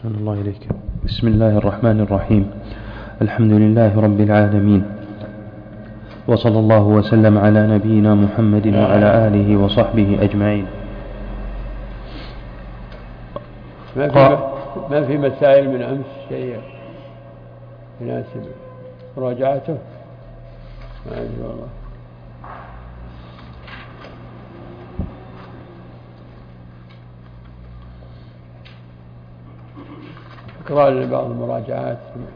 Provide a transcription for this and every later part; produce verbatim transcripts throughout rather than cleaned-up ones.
أحسن الله إليك. بسم الله الرحمن الرحيم. الحمد لله رب العالمين، وصلى الله وسلم على نبينا محمد وعلى آله وصحبه أجمعين. ما في, ما في مسائل من أمس شيء يناسب مراجعته؟ ما أدري والله. اقرأ لنا بعض المراجعات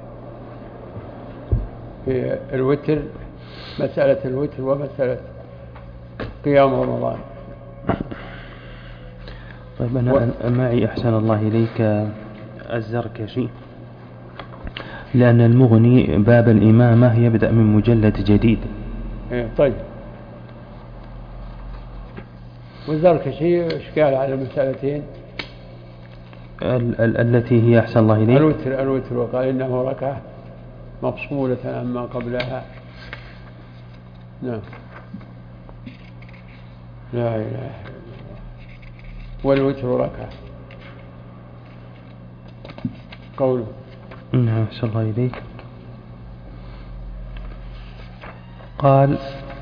في الوتر، مسألة الوتر ومسألة قيام رمضان. طيب أنا و... معي أحسن الله إليك الزركشي، لأن المغني باب الإمامة يبدأ من مجلد جديد. إيه طيب. والزركشي إشكال على المسألتين ال- ال- التي هي أحسن الله إليك الوتر الوتر وقال إنه ركعة مفصولة عما قبلها. نعم. لا إله إلا الله. والوتر ركعة. قوله نعم أحسن الله إليك. قال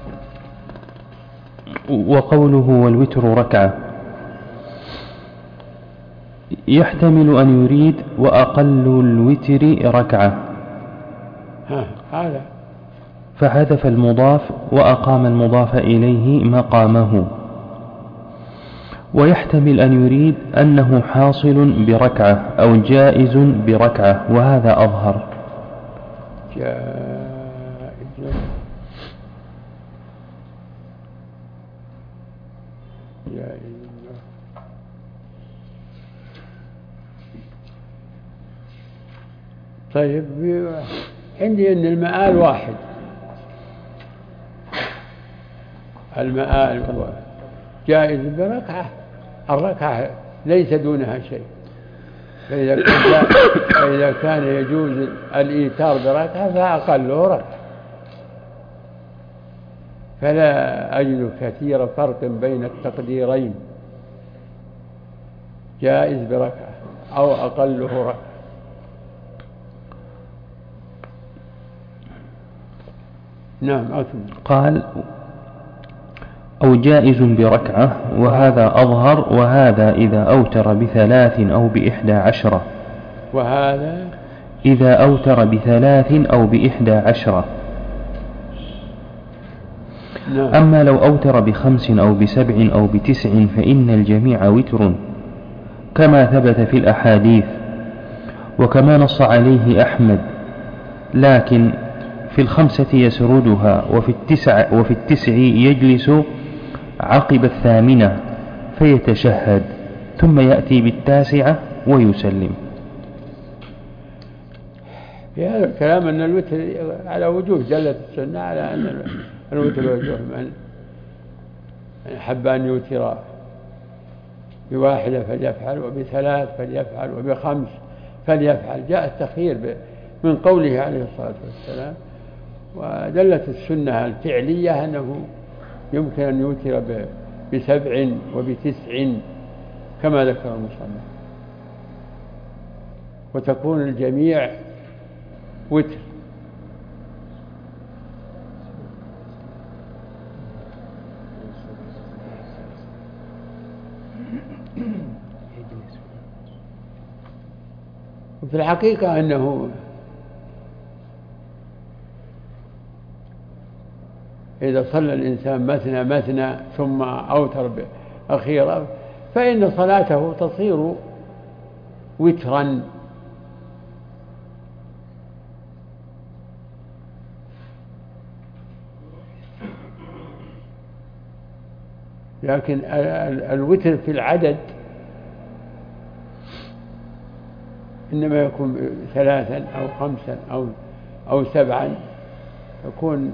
وقوله والوتر ركعة يحتمل أن يريد وأقل الوتر ركعة، هذا فحذف المضاف وأقام المضاف إليه مقامه. ويحتمل أن يريد أنه حاصل بركعة أو جائز بركعة، وهذا أظهر. جائز جائز. طيب عندي أن المآل واحد، المآل جائز بركعة، الركعة ليس دونها شيء. فإذا كان, فإذا كان يجوز الإيتار بركعة فأقله ركعة، فلا أجد كثير فرق بين التقديرين، جائز بركعة أو أقله ركعة. نعم أكمل. قال أو جائز بركعة، وهذا أظهر، وهذا إذا أوتر بثلاث أو بإحدى عشرة، وهذا إذا أوتر بثلاث أو بإحدى عشرة. نعم. أما لو أوتر بخمس أو بسبع أو بتسع فإن الجميع وتر، كما ثبت في الأحاديث وكما نص عليه أحمد، لكن في الخمسة يسردها، وفي التسع, وفي التسع يجلس عقب الثامنة فيتشهد، ثم يأتي بالتاسعة ويسلم. في هذا الكلام أن الوتر على وجوه دلت السنة على أن الوتر وجوه، من حب أن يوتر بواحدة فليفعل، وبثلاث فليفعل، وبخمس فليفعل. جاء التخيير من قوله عليه الصلاة والسلام، ودلت السنة الفعلية أنه يمكن أن يوتر بسبع وبتسع كما ذكر المصنف، وتكون الجميع وتر. وفي الحقيقة أنه إذا صلى الإنسان مثنى مثنى ثم أوتر أخيرا فإن صلاته تصير وترا، لكن الوتر في العدد إنما يكون ثلاثا أو خمسا أو أو سبعا، يكون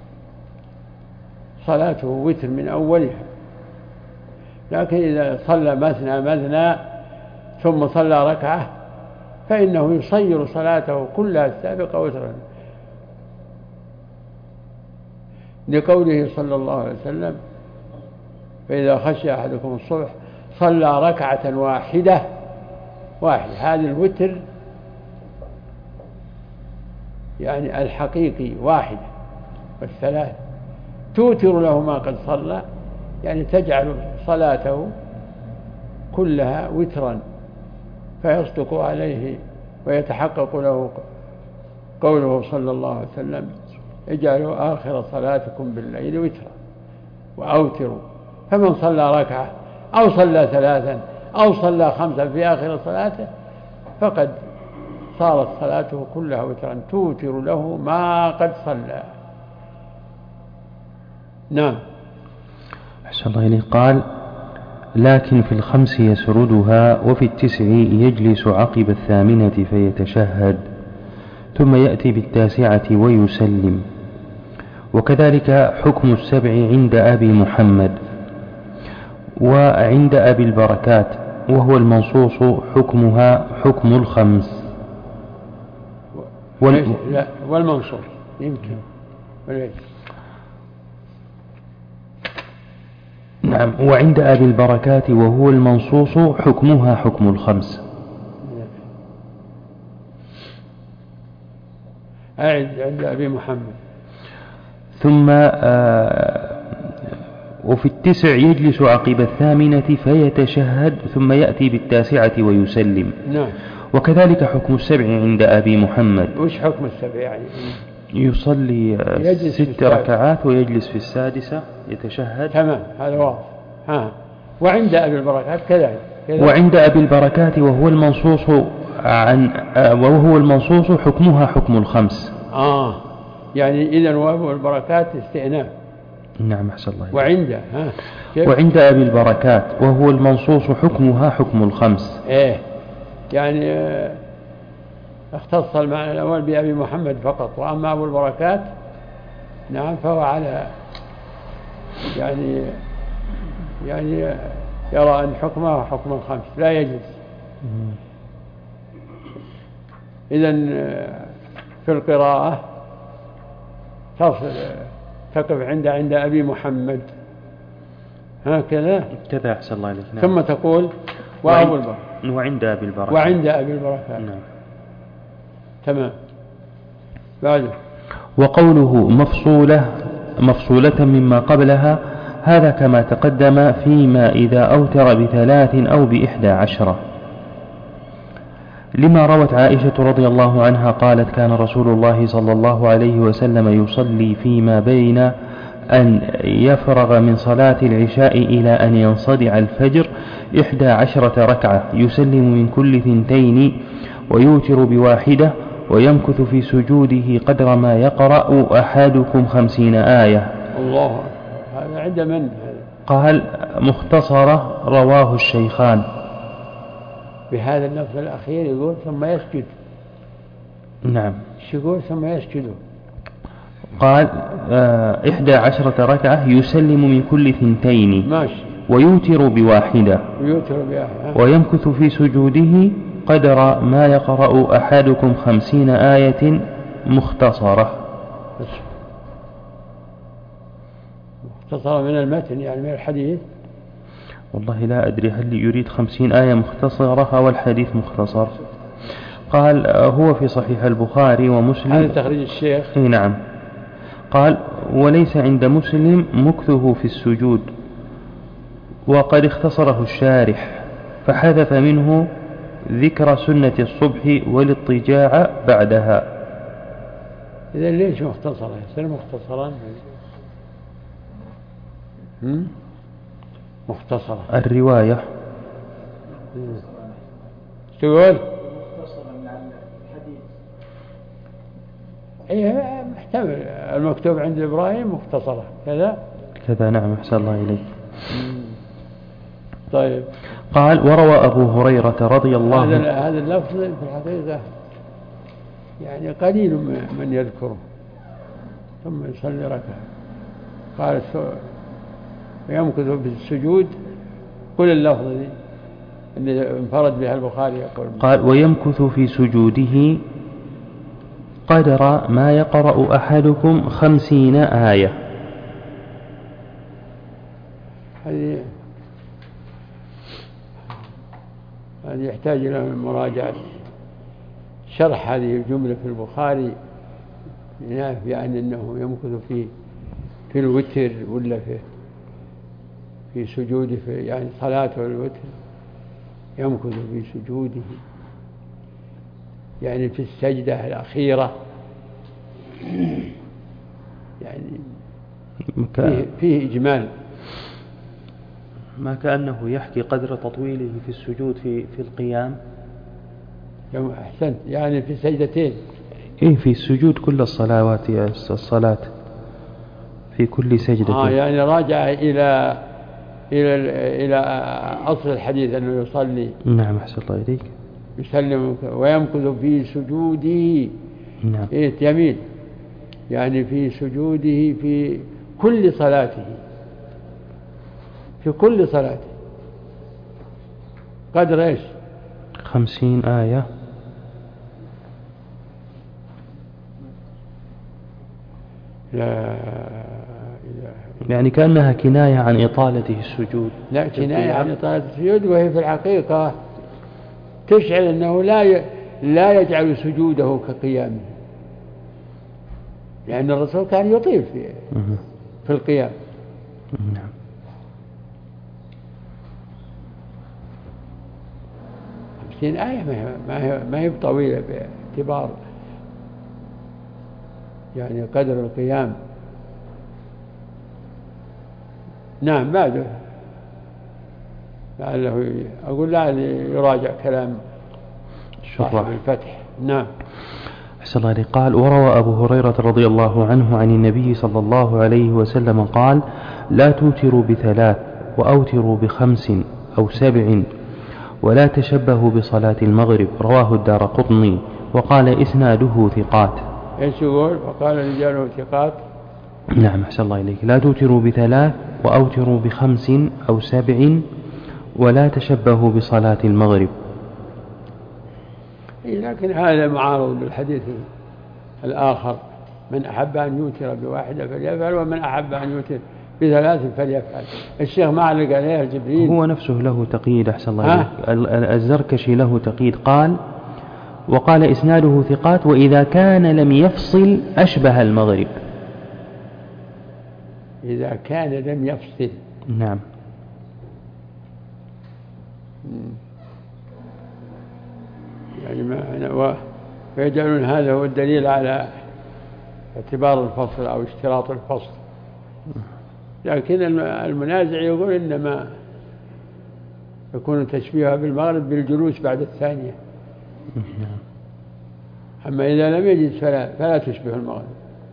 صلاته وتر من أولها. لكن إذا صلى مثنى مثنى ثم صلى ركعة فإنه يصير صلاته كلها السابقة وترا، لقوله صلى الله عليه وسلم: فإذا خشي أحدكم الصبح صلى ركعة واحدة واحد. هذا الوتر يعني الحقيقي واحد، والثلاث توتر له ما قد صلى، يعني تجعل صلاته كلها وترا، فيصدق عليه ويتحقق له قوله صلى الله عليه وسلم: اجعلوا آخر صلاتكم بالليل وترا وأوتروا. فمن صلى ركعة أو صلى ثلاثا أو صلى خمسا في آخر صلاته فقد صارت صلاته كلها وترا توتر له ما قد صلى. نعم. أحسن الله إليه. قال: لكن في الخمس يسردها، وفي التسع يجلس عقب الثامنة فيتشهد، ثم يأتي بالتاسعة ويسلم. وكذلك حكم السبع عند أبي محمد، وعند أبي البركات وهو المنصوص حكمها حكم الخمس. وال... لا والمنصوص يمكن وليس. نعم. وعند أبي البركات وهو المنصوص حكمها حكم الخمس. أعد عند أبي محمد. ثم آه وفي التسع يجلس عقب الثامنة فيتشهد، ثم يأتي بالتاسعة ويسلم. نعم. وكذلك حكم السبع عند أبي محمد. وش حكم السبع يعني؟ يصلي ست ركعات ويجلس في السادسة يتشهد. تمام، هذا واضح. ها. وعند أبي البركات كذلك. وعند أبي البركات وهو المنصوص عن وهو المنصوص حكمها حكم الخمس. آه يعني إذن وأبو البركات استئناف. نعم. أحسن الله. وعند ها وعند أبي البركات وهو المنصوص حكمها حكم الخمس. إيه يعني اه اختص المعنى الأول بأبي محمد فقط، وأما أبو البركات نعم فهو على يعني يعني يرى أن حكمها حكم الخمس لا يجلس. إذن في القراءة تصل تقف عند عند أبي محمد هكذا كذا. أحسن الله عليك. نعم. ثم تقول وأبو البركات وعند أبي البركات وعند أبي البركات. نعم. تمام. بعده وقوله مفصولة مفصولة مما قبلها، هذا كما تقدم فيما إذا أوتر بثلاث أو بإحدى عشرة، لما روت عائشة رضي الله عنها قالت: كان رسول الله صلى الله عليه وسلم يصلي فيما بين أن يفرغ من صلاة العشاء إلى أن ينصدع الفجر إحدى عشرة ركعة، يسلم من كل ثنتين ويوتر بواحدة، ويمكث في سجوده قدر ما يقرأ أحدكم خمسين آية. الله. هذا عند من؟ قال: مختصرة رواه الشيخان. بهذا اللفظ الأخير يقول ثم يسجد. نعم. شو يقول ثم يسجد؟ قال آه إحدى عشرة ركعة يسلم من كل ثنتين. ماشي. ويوتر بواحدة. ويوتر بواحدة. ويمكث في سجوده قدر ما يقرأ أحدكم خمسين آية مختصرة. مختصرة من المتن يعني من الحديث؟ والله لا أدري هل يريد خمسين آية مختصرة أو الحديث مختصر. قال هو في صحيح البخاري ومسلم. هذا تخريج الشيخ. اي نعم. قال: وليس عند مسلم مكثه في السجود، وقد اختصره الشارح فحذف منه ذكر سنة الصبح والاضطجاع بعدها. إذا ليش مختصرة؟ يصير مختصرا. مختصرة الرواية تقول ايه محتمل المكتوب عند إبراهيم مختصرة كذا كذا. نعم. أحسن الله إليك. طيب. قال: وروى أبو هريرة رضي الله عنه. هذا هذا اللفظ في الحقيقة يعني قليل من يذكره. ثم يصلي ركعة. قال يمكث في السجود. كل اللفظ دي اللي انفرد بها البخاري يقول. قال: ويمكث في سجوده قدر ما يقرأ أحدكم خمسين آية. هذه هذا يحتاج إلى مراجعة شرح هذه الجملة في البخاري، يعني أنه يمكث في في الوتر ولا في في سجوده، في يعني صلاته الوتر يمكث في سجوده، يعني في السجدة الأخيرة، يعني فيه, فيه إجمال. ما كأنه يحكي قدر تطويله في السجود في في القيام. أحسنت، يعني في سجدتين. إيه في السجود كل الصلوات الصلاة في كل سجدة. آه يعني راجع إلى إلى إلى أصل الحديث أنه يصلي. نعم أحسن الله إليك. يسلم ويمكث في سجوده. نعم. إيه يمين، يعني في سجوده في كل صلاته، في كل صلاته قدر إيش؟ خمسين آية. لا يعني كأنها كناية عن إطالته السجود. لا كناية عن إطالة السجود، وهي في الحقيقة تشعر أنه لا لا يجعل سجوده كقيامه، لأن الرسول كان يطيل في في القيام. نعم. خمسين آية ما هي ما هي طويلة باعتبار يعني قدر القيام. نعم بعده لعله أقول لعله يراجع كلام صاحب الفتح. نعم. أحسن الله عليك. قال: وروى أبو هريرة رضي الله عنه عن النبي صلى الله عليه وسلم قال: لا توتروا بثلاث وأوتروا بخمس أو سبع ولا تشبهوا بصلاة المغرب. رواه الدارقطني وقال إسناده ثقات. ايش يقول؟ وقال رجاله ثقات. نعم أحسن الله إليك. لا توتروا بثلاث وأوتروا بخمس أو سبع ولا تشبهوا بصلاة المغرب. لكن هذا معارض بالحديث الآخر: من أحب أن يوتر بواحدة فليفعل، ومن أحب أن يوتر بثلاث فليفعل. الشيخ ما علق عليه الجبريل، هو نفسه له تقييد. أحسن الله إليك. الزركشي له تقييد قال: وقال إسناده ثقات، وإذا كان لم يفصل أشبه المغرب. إذا كان لم يفصل. نعم. يعني ما ويجعلون هذا هو الدليل على اعتبار الفصل أو اشتراط الفصل. لكن المنازع يقول إنما يكون تشبيهها بالمغرب بالجلوس بعد الثانية. أما إذا لم يجد فلا, فلا تشبه المغرب.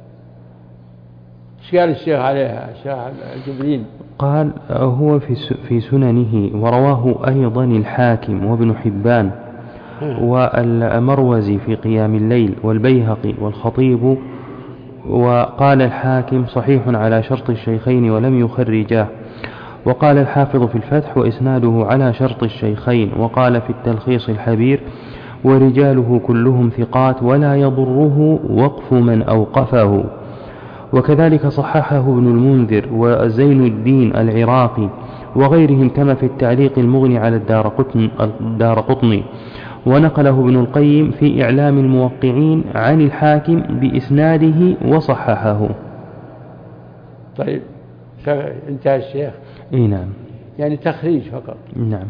ايش قال الشيخ عليها الشيخ الجبرين؟ قال: هو في في سننه، ورواه أيضا الحاكم وابن حبان والمروزي في قيام الليل والبيهقي والخطيب. وقال الحاكم: صحيح على شرط الشيخين ولم يخرجاه. وقال الحافظ في الفتح: وإسناده على شرط الشيخين. وقال في التلخيص الحبير: ورجاله كلهم ثقات ولا يضره وقف من أوقفه. وكذلك صححه ابن المنذر وزين الدين العراقي وغيرهم، كما في التعليق المغني على الدارقطني. ونقله ابن القيم في إعلام الموقعين عن الحاكم بإسناده وصححه. طيب انتهى الشيخ. اي نعم. يعني تخريج فقط. نعم.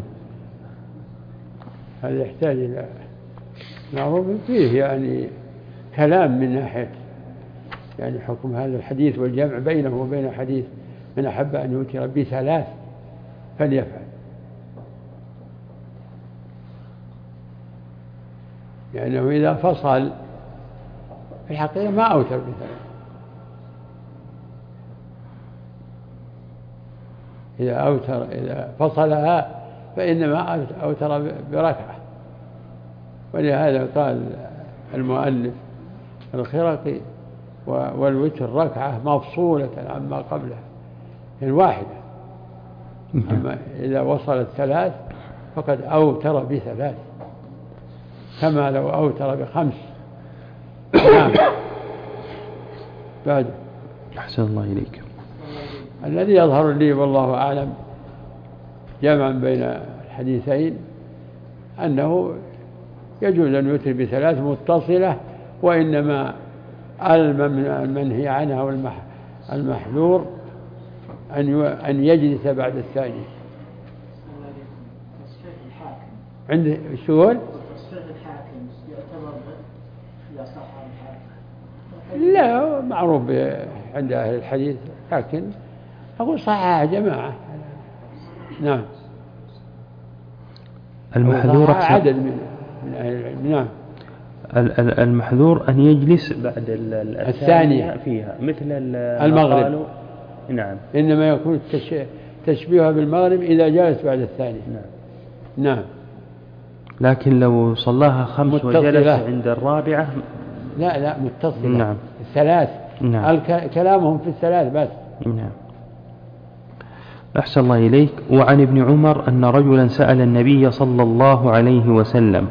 هذا يحتاج إلى معروف فيه يعني كلام من ناحية يعني حكم هذا الحديث والجمع بينه وبين حديث من أحب أن يوتر بثلاث فليفعل. لأنه يعني إذا فصل في الحقيقة ما أوتر بثلاث. إذا أوتر إذا فصلها فإنما أوتر بركعة. ولهذا قال المؤلف الخرقي: والوتر ركعة مفصولة عما قبلها، يعني واحدة. أما إذا وصلت ثلاث فقد أوتر بثلاث، كما لو أوتر بخمس. نعم. بعد. أحسن الله إليك. الذي يظهر لي والله أعلم جمعا بين الحديثين أنه يجوز أن يوتر بثلاث متصلة، وإنما المنهي عنها والمحذور أن يجلس بعد الثاني. عند الشغل لا معروف عند أهل الحديث، لكن أقول صحيح جماعة. نعم المحذور عدد من من أهل العلم. نعم المحذور أن يجلس بعد الثانية فيها مثل المغرب. نعم إنما يكون تشبيهها بالمغرب إذا جلس بعد الثانية. نعم نعم لكن لو صلاها خمس متصلة وجلس عند الرابعة لا لا متصلة. نعم الثلاث. نعم كلامهم في الثلاث بس. نعم أحسن الله إليك. وعن ابن عمر أن رجلا سأل النبي صلى الله عليه وسلم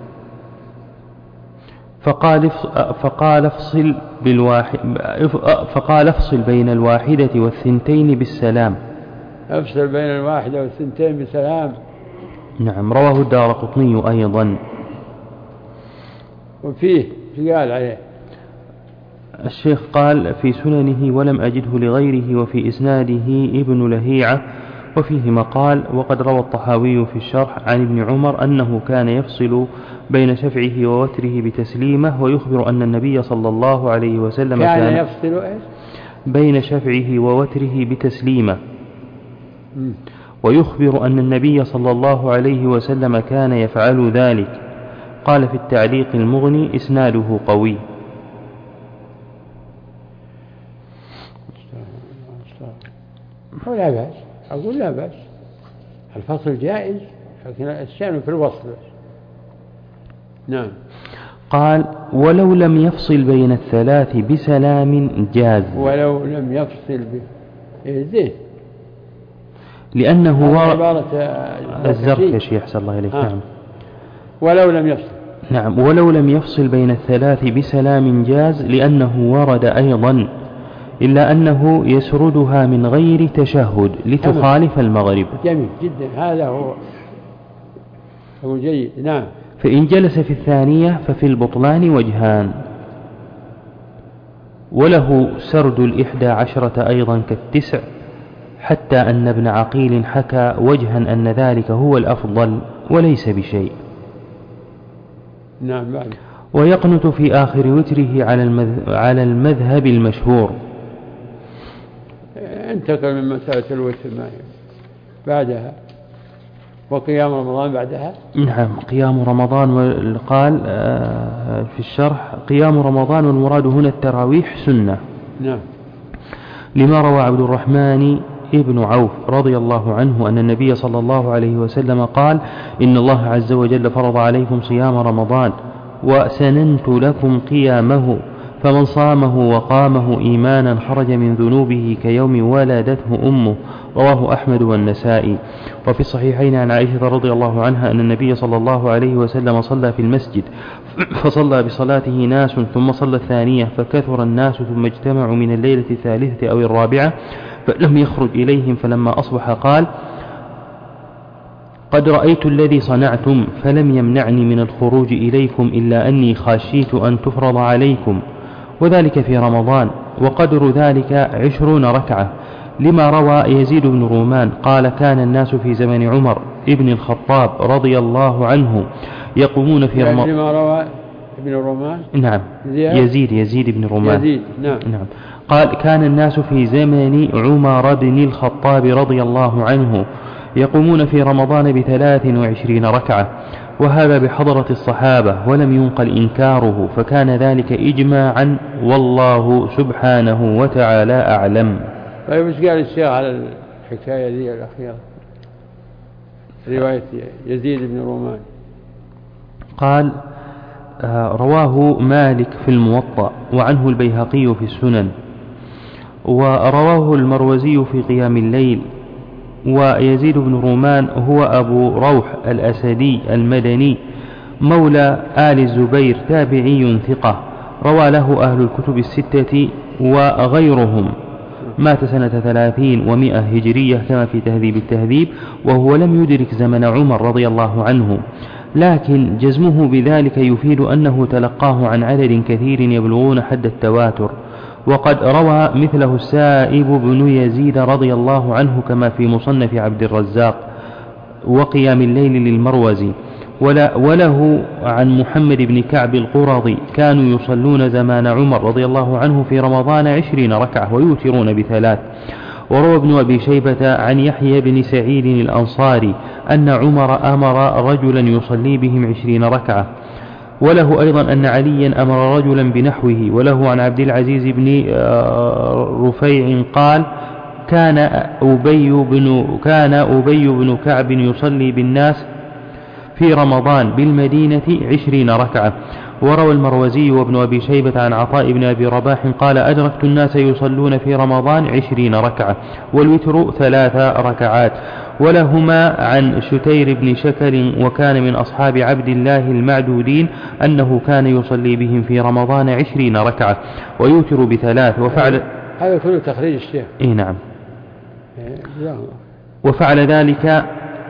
فقال فقال افصل بالواحد فقال افصل بين الواحدة والثنتين بالسلام. افصل بين الواحدة والثنتين بالسلام. نعم رواه الدارقطني أيضا. وفيه قال عليه الشيخ قال في سننه ولم أجده لغيره، وفي إسناده ابن لهيعة وفيه مقال. وقد روى الطحاوي في الشرح عن ابن عمر أنه كان يفصل بين شفعه ووتره بتسليمة، ويخبر أن النبي صلى الله عليه وسلم كان, كان يفصل إيش؟ بين شفعه ووتره بتسليمة، ويخبر أن النبي صلى الله عليه وسلم كان يفعل ذلك. قال في التعليق المغني إسناده قوي. لا بأس، أقول لا بأس، الفصل جائز، لكن الشأن في الوصل. نعم. قال ولو لم يفصل بين الثلاث بسلام جاز. ولو لم يفصل ب زين، لأنه هو عبارة الزركشي أحسن الله إليك. نعم ولو لم يفصل. نعم ولو لم يفصل بين الثلاث بسلام جاز، لأنه ورد أيضا إلا أنه يسردها من غير تشهد لتخالف المغرب. جميل جدا، هذا هو هو جيد. نعم. فإن جلس في الثانية ففي البطلان وجهان، وله سرد الإحدى عشرة أيضا كالتسع، حتى أن ابن عقيل حكى وجها أن ذلك هو الأفضل وليس بشيء. نعم. بعد. ويقنت في آخر وتره على المذهب المشهور. انتقل من مسألة الوتر ما بعدها، وقيام رمضان بعدها. نعم قيام رمضان. قال في الشرح قيام رمضان والمراد هنا التراويح سنة. نعم. لما روى عبد الرحمن ابن عوف رضي الله عنه أن النبي صلى الله عليه وسلم قال إن الله عز وجل فرض عليكم صيام رمضان وسننت لكم قيامه، فمن صامه وقامه إيمانا خرج من ذنوبه كيوم ولدته أمه. رواه أحمد والنسائي. وفي الصحيحين عن عائشة رضي الله عنها أن النبي صلى الله عليه وسلم صلى في المسجد فصلى بصلاته ناس ثم صلى الثانية، فكثر الناس ثم اجتمعوا من الليلة الثالثة أو الرابعة فلم يخرج إليهم، فلما أصبح قال قد رأيت الذي صنعتم فلم يمنعني من الخروج إليكم إلا أني خشيت أن تفرض عليكم، وذلك في رمضان، وقدر ذلك عشرون ركعة. لما روى يزيد بن رومان قال كان الناس في زمن عمر ابن الخطاب رضي الله عنه يقومون في رمضان. لما روى ابن رومان. نعم يزيد يزيد بن رومان. يزيد. نعم. نعم. قال كان الناس في زمن عمر بن الخطاب رضي الله عنه يقومون في رمضان بثلاث وعشرين ركعة، وهذا بحضرة الصحابة ولم ينقل إنكاره، فكان ذلك إجماعا والله سبحانه وتعالى أعلم. طيب ايش قال الشيخ على الحكاية ذي الأخيرة، رواية يزيد بن رومان؟ قال رواه مالك في الموطأ، وعنه البيهقي في السنن، ورواه المروزي في قيام الليل. ويزيد بن رومان هو أبو روح الأسدي المدني مولى آل الزبير تابعي ثقة، روى له أهل الكتب الستة وغيرهم. مات سنة ثلاثين ومئة هجرية كما في تهذيب التهذيب، وهو لم يدرك زمن عمر رضي الله عنه، لكن جزمه بذلك يفيد أنه تلقاه عن عدد كثير يبلغون حد التواتر. وقد روى مثله السائب بن يزيد رضي الله عنه كما في مصنف عبد الرزاق وقيام الليل للمروزي. وله عن محمد بن كعب القرظي كانوا يصلون زمان عمر رضي الله عنه في رمضان عشرين ركعة ويوترون بثلاث. وروى ابن أبي شيبة عن يحيى بن سعيد الأنصاري أن عمر أمر رجلا يصلي بهم عشرين ركعة. وله أيضا أن عليا أمر رجلا بنحوه. وله عن عبد العزيز بن رفيع قال كان أبي بن, كان أبي بن كعب يصلي بالناس في رمضان بالمدينة عشرين ركعة. وروى المروزي وابن أبي شيبة عن عطاء بن أبي رباح قال أدركت الناس يصلون في رمضان عشرين ركعة والوتر ثلاث ركعات. ولهما عن شتير بن شكر وكان من أصحاب عبد الله المعدودين أنه كان يصلي بهم في رمضان عشرين ركعة ويوتر بثلاث. وفعل هذا كله تخريج الشيخ. إيه نعم. وفعل ذلك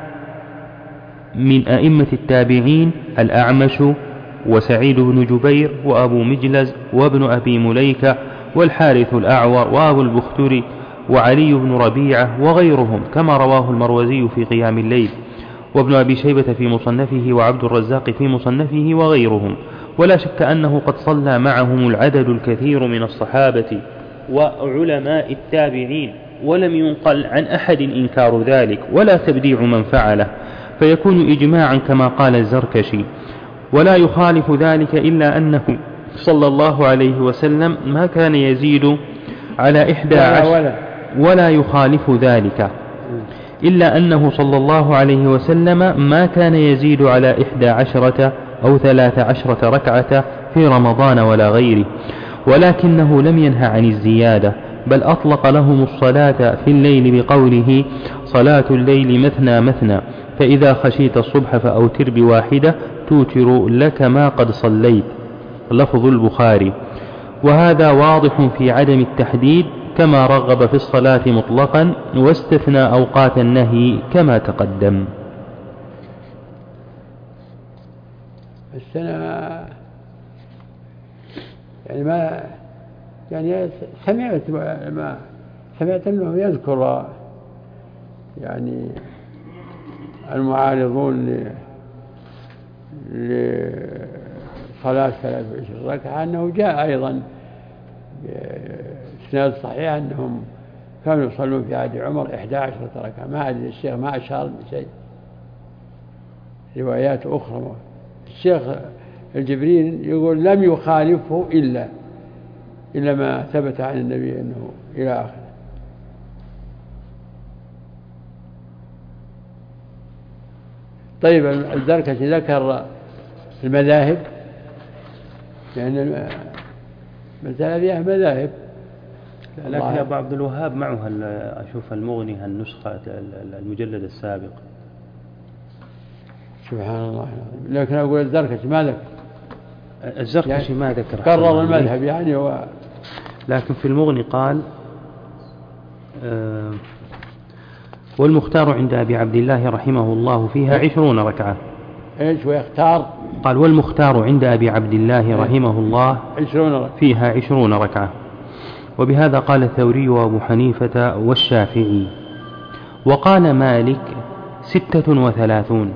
من أئمة التابعين الأعمش وسعيد بن جبير وأبو مجلز وابن أبي مليكة والحارث الأعور وأبو البختري وعلي بن ربيعة وغيرهم كما رواه المروزي في قيام الليل وابن أبي شيبة في مصنفه وعبد الرزاق في مصنفه وغيرهم. ولا شك أنه قد صلى معهم العدد الكثير من الصحابة وعلماء التابعين، ولم ينقل عن أحد إنكار ذلك ولا تبديع من فعله، فيكون إجماعا كما قال الزركشي. ولا يخالف ذلك إلا أنه صلى الله عليه وسلم ما كان يزيد على إحدى عشر ولا يخالف ذلك إلا أنه صلى الله عليه وسلم ما كان يزيد على إحدى عشرة أو ثلاث عشرة ركعة في رمضان ولا غيره، ولكنه لم ينهى عن الزيادة، بل أطلق لهم الصلاة في الليل بقوله صلاة الليل مثنى مثنى، فإذا خشيت الصبح فأوتر بواحدة توتر لك ما قد صليت، لفظ البخاري. وهذا واضح في عدم التحديد كما رغب في الصلاة مطلقا واستثنى أوقات النهي كما تقدم. السنة يعني ما يعني سمعت ما سمعت أنه يذكر يعني المعارضون لصلاة ثلاث وعشرين ركعة أنه جاء أيضا بإسناد صحيح أنهم كانوا يصلون في عهد عمر إحدى عشرة ركعة. ما أدري الشيخ ما أشار بشيء، روايات أخرى. الشيخ الجبرين يقول لم يخالفه إلا إلا ما ثبت عن النبي أنه إلى آخره. طيب الزركشي ذكر المذاهب، لأن يعني المسألة فيها مذاهب. لكن أبو عبد الوهاب معه أشوف المغني النسخة المجلد السابق. سبحان الله. لكن أقول الزركشي ما ذكر، الزركشي يعني ما ذكر قرر المذهب يعني هو. لكن في المغني قال آه والمختار عند أبي عبد الله رحمه الله فيها عشرون ركعة. إيش ويختار؟ قال والمختار عند أبي عبد الله رحمه الله عشرون فيها عشرون ركعة. وبهذا قال الثوري وأبو حنيفة والشافعي. وقال مالك ستة وثلاثون،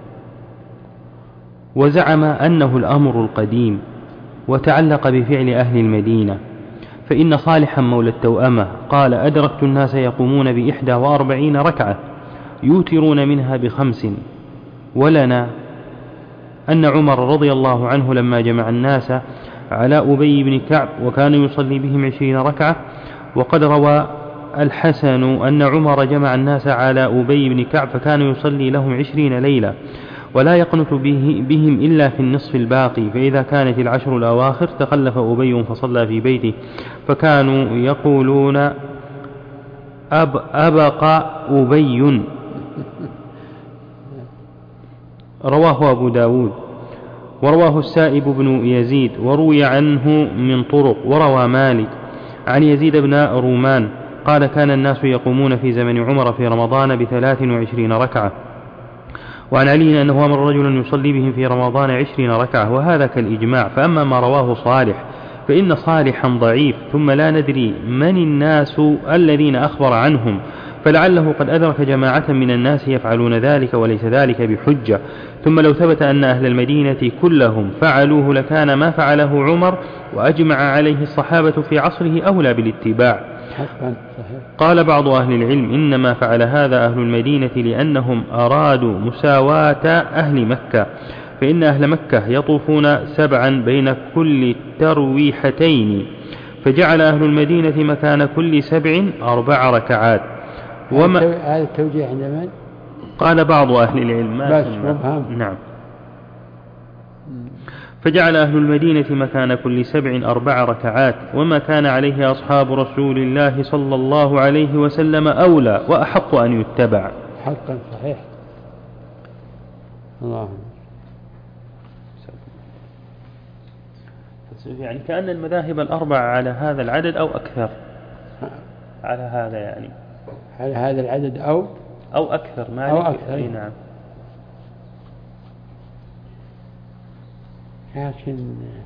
وزعم أنه الأمر القديم وتعلق بفعل أهل المدينة، فإن صالحا مولى التوأمة قال أدركت الناس يقومون بإحدى وأربعين ركعة يوترون منها بخمس. ولنا أن عمر رضي الله عنه لما جمع الناس على أبي بن كعب وكان يصلي بهم عشرين ركعة. وقد روى الحسن أن عمر جمع الناس على أبي بن كعب فكان يصلي لهم عشرين ليلة ولا يقنت به بهم إلا في النصف الباقي، فإذا كانت العشر الأواخر تخلف أبي فصلى في بيته، فكانوا يقولون أب أبقى أبي. رواه أبو داود. ورواه السائب بن يزيد وروي عنه من طرق. وروى مالك عن يزيد بن رومان قال كان الناس يقومون في زمن عمر في رمضان بثلاث وعشرين ركعة. وعن علي أنه أمر رجلا يصلي بهم في رمضان عشرين ركعة، وهذا كالإجماع. فأما ما رواه صالح فإن صالحا ضعيف، ثم لا ندري من الناس الذين أخبر عنهم، فلعله قد أدرك جماعة من الناس يفعلون ذلك وليس ذلك بحجة. ثم لو ثبت أن أهل المدينة كلهم فعلوه لكان ما فعله عمر وأجمع عليه الصحابة في عصره أولى بالاتباع. قال بعض أهل العلم إنما فعل هذا أهل المدينة لأنهم أرادوا مساواة أهل مكة، فإن أهل مكة يطوفون سبعا بين كل ترويحتين، فجعل أهل المدينة مكان كل سبع أربع ركعات. وما هذا التوجيه عند من؟ قال بعض أهل العلم نعم. فجعل أهل المدينة مكان كل سبع أربع ركعات، وما كان عليه أصحاب رسول الله صلى الله عليه وسلم أولى وأحق أن يتبع. حقا صحيح. الله. يعني كأن المذاهب الأربع على هذا العدد أو أكثر، على هذا يعني على هذا العدد أو أو أكثر ما أو أكثر. أي نعم. لكن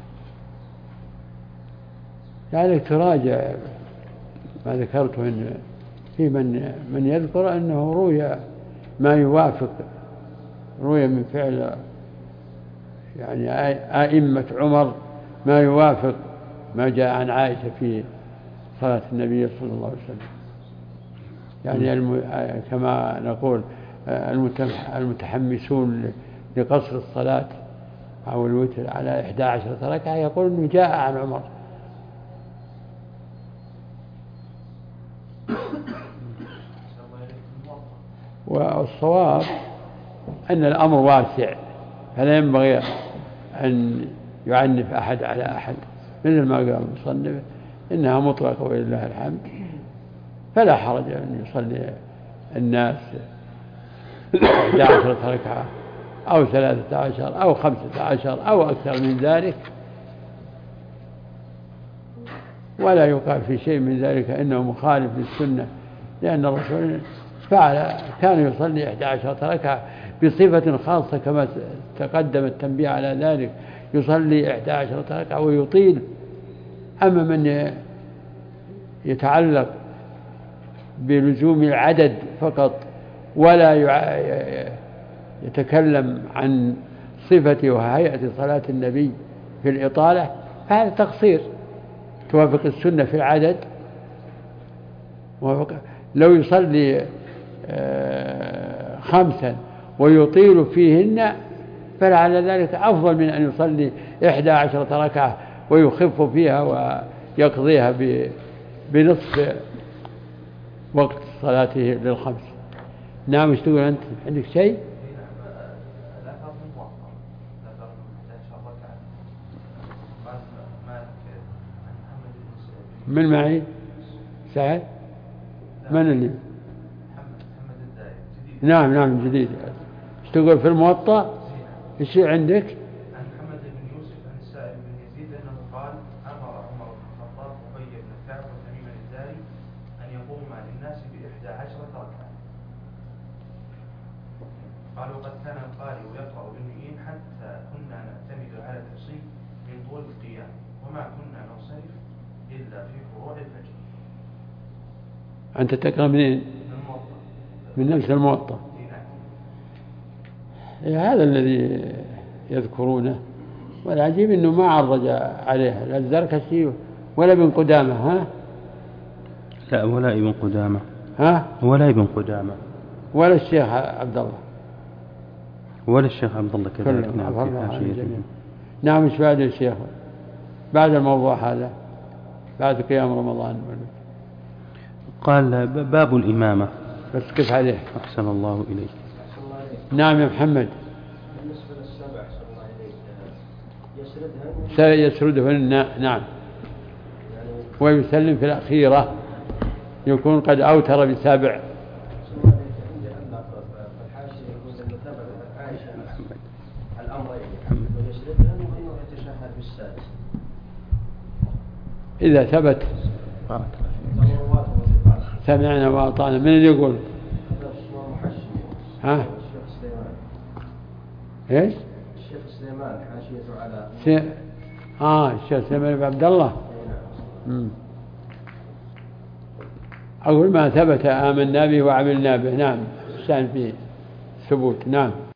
لعلك تراجع ما ذكرته إن في من من يذكر أنه روي ما يوافق، روي من فعل يعني أئمة عمر ما يوافق ما جاء عن عائشة في صلاة النبي صلى الله عليه وسلم. يعني الم... كما نقول المتحمسون لقصر الصلاة أو الوتر على إحدى عشرة ركعة يقول أنه جاء عن عمر. والصواب أن الأمر واسع، فلا ينبغي أن يعنف أحد على أحد، مثل ما قال المصنف إنها مطلقة ولله الحمد، فلا حرج أن يصلي الناس إحدى عشرة ركعة أو ثلاثة عشر أو خمسة عشر أو أكثر من ذلك، ولا يقال في شيء من ذلك إنه مخالف للسنة، لأن الرسول فعل كان يصلي إحدى عشرة ركعة بصفة خاصة كما تقدم التنبيه على ذلك، يصلي إحدى عشرة ركعة ويطيل. أما من يتعلق بلزوم العدد فقط ولا يتكلم عن صفة وهيئة صلاة النبي في الإطالة فهذا تقصير، توافق السنة في العدد. لو يصلي خمسا ويطيل فيهن فلعل ذلك أفضل من أن يصلي إحدى عشرة ركعة ويخف فيها ويقضيها بنصف وقت صلاته للخمس. نعم. ايش تقول أنت؟ عندك شيء؟ من معي؟ سعد؟ من اللي؟ نعم نعم جديد. ايش تقول في الموطأ؟ ايش عندك؟ عن محمد بن يوسف عن السائب بن يزيد انه قال امر عمر بن الخطاب ابي بن كعب وتميم الداري ان يقوم للناس باحدى عشرة ركعه. قالوا قد كان القارئ يقرا بالمئين حتى كنا نعتمد على التصيب من طول القيام وما كنا ننصرف الا في فروع الفجر. انت تقرا منين؟ من الموطأ. من نفس الموطأ. هذا الذي يذكرونه، والعجيب انه ما عرج عليها لا الزركشي ولا ابن قدامه. ها؟ لا ولا ابن قدامه. ها؟ ولا ابن قدامه ولا الشيخ عبد الله ولا الشيخ عبد الله كذلك. نعم. نعم. ايش بعد يا شيخ بعد الموضوع هذا بعد قيام رمضان؟ قال باب الإمامة. بس كيف عليه؟ أحسن الله إليك. نعم يا محمد. بالنسبة للسابع أحسن الله إليك يسردهن. سيسردهن نعم. ويسلم في الأخيرة يكون قد أوتر بسابع. إذا ثبت سمعنا وأطعنا. من اللي يقول؟ ها؟ الشيخ سليمان. إيش؟ الشيخ سليمان حاشيته على سي... آه الشيخ سليمان بن عبد الله. مم. أقول ما ثبت آمنا به وعملنا به. نعم، الشأن فيه ثبوت. نعم.